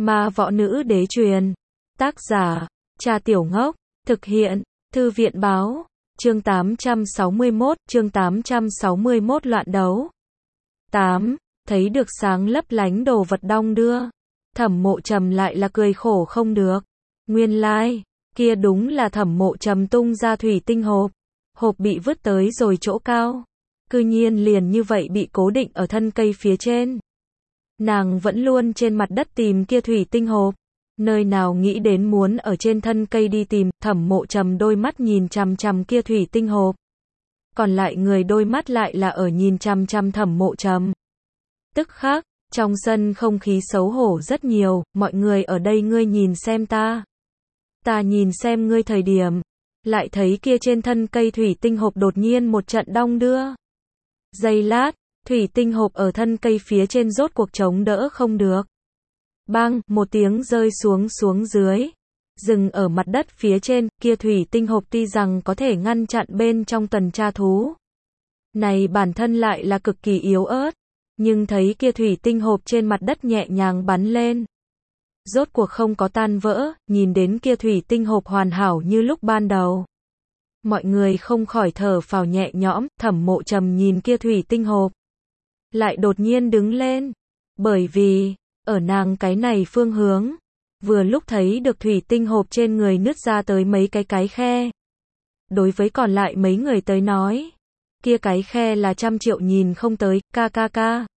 Ma võ nữ đế truyền. Tác giả, Trà Tiểu Ngốc. Thực hiện, Thư viện báo. Chương 861 loạn đấu. 8. Thấy được sáng lấp lánh đồ vật đong đưa. Thẩm Mộ Trầm lại là cười khổ không được. Nguyên lai, kia đúng là Thẩm Mộ Trầm tung ra thủy tinh hộp. Hộp bị vứt tới rồi chỗ cao. Cư nhiên liền như vậy bị cố định ở thân cây phía trên. Nàng vẫn luôn trên mặt đất tìm kia thủy tinh hộp. Nơi nào nghĩ đến muốn ở trên thân cây đi tìm. Thẩm Mộ Trầm đôi mắt nhìn chằm chằm kia thủy tinh hộp. Còn lại người đôi mắt lại là ở nhìn chằm chằm Thẩm Mộ Trầm. Tức khắc, trong sân không khí xấu hổ rất nhiều. Mọi người ở đây ngươi nhìn xem ta. Ta nhìn xem ngươi thời điểm. Lại thấy kia trên thân cây thủy tinh hộp đột nhiên một trận đong đưa. Giây lát, thủy tinh hộp ở thân cây phía trên rốt cuộc chống đỡ không được. Bang, một tiếng rơi xuống dưới. Dừng ở mặt đất phía trên, kia thủy tinh hộp tuy rằng có thể ngăn chặn bên trong tuần tra thú. Này bản thân lại là cực kỳ yếu ớt. Nhưng thấy kia thủy tinh hộp trên mặt đất nhẹ nhàng bắn lên. Rốt cuộc không có tan vỡ, nhìn đến kia thủy tinh hộp hoàn hảo như lúc ban đầu. Mọi người không khỏi thở phào nhẹ nhõm. Thẩm Mộ Trầm nhìn kia thủy tinh hộp. Lại đột nhiên đứng lên. Bởi vì, ở nàng cái này phương hướng, vừa lúc thấy được thủy tinh hộp trên người nứt ra tới mấy cái khe. Đối với còn lại mấy người tới nói, kia cái khe là 100 triệu nhìn không tới, kk.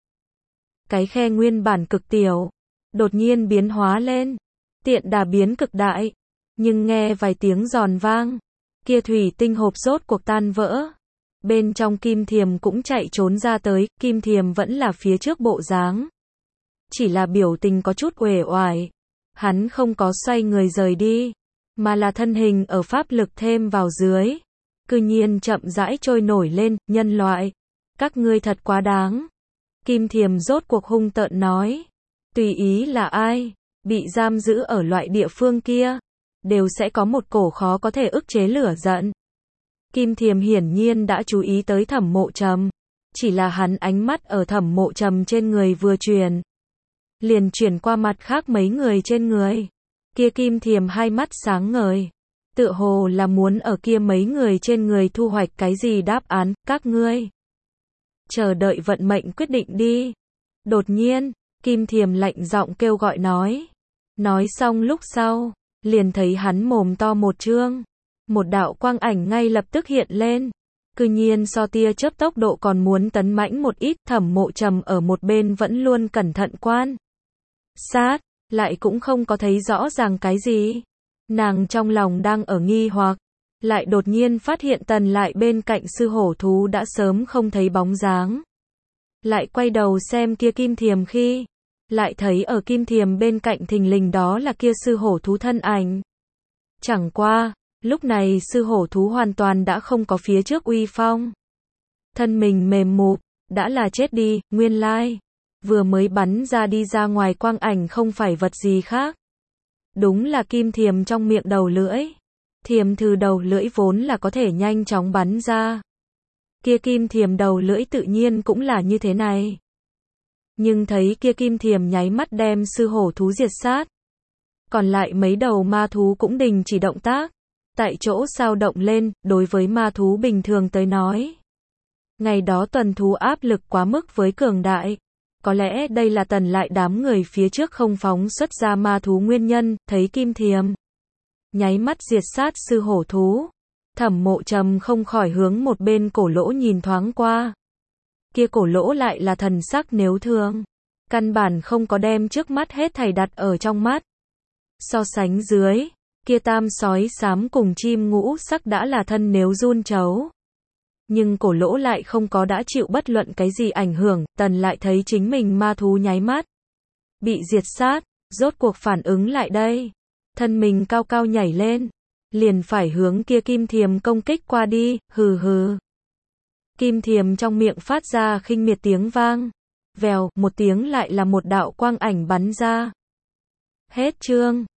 Cái khe nguyên bản cực tiểu, đột nhiên biến hóa lên, tiện đà biến cực đại, nhưng nghe vài tiếng giòn vang, kia thủy tinh hộp rốt cuộc tan vỡ. Bên trong Kim Thiềm cũng chạy trốn ra tới. Kim Thiềm vẫn là phía trước bộ dáng, chỉ là biểu tình có chút uể oải. Hắn không có xoay người rời đi, mà là thân hình ở pháp lực thêm vào dưới, cư nhiên chậm rãi trôi nổi lên. Nhân loại, các ngươi thật quá đáng. Kim Thiềm rốt cuộc hung tợn nói. Tùy ý là ai, bị giam giữ ở loại địa phương kia, đều sẽ có một cổ khó có thể ức chế lửa giận. Kim Thiềm hiển nhiên đã chú ý tới Thẩm Mộ Trầm, chỉ là hắn ánh mắt ở Thẩm Mộ Trầm trên người vừa chuyển, liền chuyển qua mặt khác mấy người trên người. Kia Kim Thiềm hai mắt sáng ngời, tựa hồ là muốn ở kia mấy người trên người thu hoạch cái gì đáp án. Các ngươi chờ đợi vận mệnh quyết định đi. Đột nhiên, Kim Thiềm lạnh giọng kêu gọi nói. Nói xong lúc sau, liền thấy hắn mồm to một trương. Một đạo quang ảnh ngay lập tức hiện lên. Cư nhiên so tia chớp tốc độ còn muốn tấn mãnh một ít. Thẩm Mộ Trầm ở một bên vẫn luôn cẩn thận quan sát, lại cũng không có thấy rõ ràng cái gì. Nàng trong lòng đang ở nghi hoặc, lại đột nhiên phát hiện Tần Lại bên cạnh sư hổ thú đã sớm không thấy bóng dáng. Lại quay đầu xem kia Kim Thiềm khi, lại thấy ở Kim Thiềm bên cạnh thình lình đó là kia sư hổ thú thân ảnh. Chẳng qua, lúc này sư hổ thú hoàn toàn đã không có phía trước uy phong. Thân mình mềm mụp, đã là chết đi. Nguyên lai, vừa mới bắn ra đi ra ngoài quang ảnh không phải vật gì khác. Đúng là Kim Thiềm trong miệng đầu lưỡi. Thiềm thư đầu lưỡi vốn là có thể nhanh chóng bắn ra. Kia Kim Thiềm đầu lưỡi tự nhiên cũng là như thế này. Nhưng thấy kia Kim Thiềm nháy mắt đem sư hổ thú diệt sát. Còn lại mấy đầu ma thú cũng đình chỉ động tác. Tại chỗ sao động lên. Đối với ma thú bình thường tới nói, ngày đó tuần thú áp lực quá mức với cường đại. Có lẽ đây là Tần Lại đám người phía trước không phóng xuất ra ma thú nguyên nhân. Thấy Kim Thiềm nháy mắt diệt sát sư hổ thú, Thẩm Mộ Trầm không khỏi hướng một bên cổ lỗ nhìn thoáng qua. Kia cổ lỗ lại là thần sắc nếu thường, căn bản không có đem trước mắt hết thảy đặt ở trong mắt. So sánh dưới, kia tam sói xám cùng chim ngũ sắc đã là thân nếu run trấu. Nhưng cổ lỗ lại không có đã chịu bất luận cái gì ảnh hưởng. Tần Lại thấy chính mình ma thú nháy mắt bị diệt sát, rốt cuộc phản ứng lại đây. Thân mình cao cao nhảy lên, liền phải hướng kia Kim Thiềm công kích qua đi. Hừ hừ. Kim Thiềm trong miệng phát ra khinh miệt tiếng vang. Vèo, một tiếng lại là một đạo quang ảnh bắn ra. Hết chương.